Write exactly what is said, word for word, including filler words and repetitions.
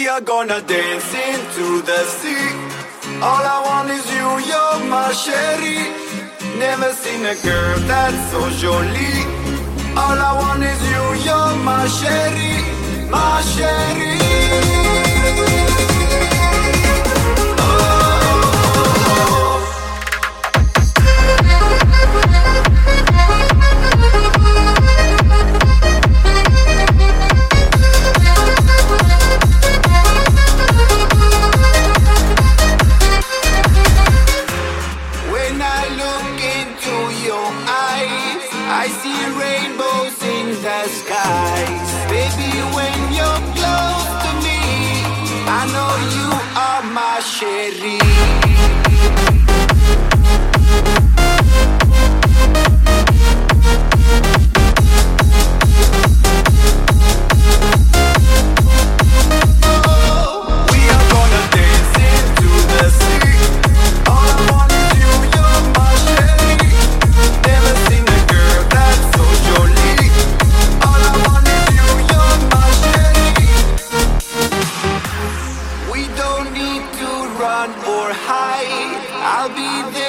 We are gonna dance into the sea. All I want is you, you're my chérie. Never seen a girl that's so jolie. All I want is you, you're my chérie, my chérie. I see rainbows in the skies. Baby, when you're close to me, I know you are my chérie. Or hide, I'll be there.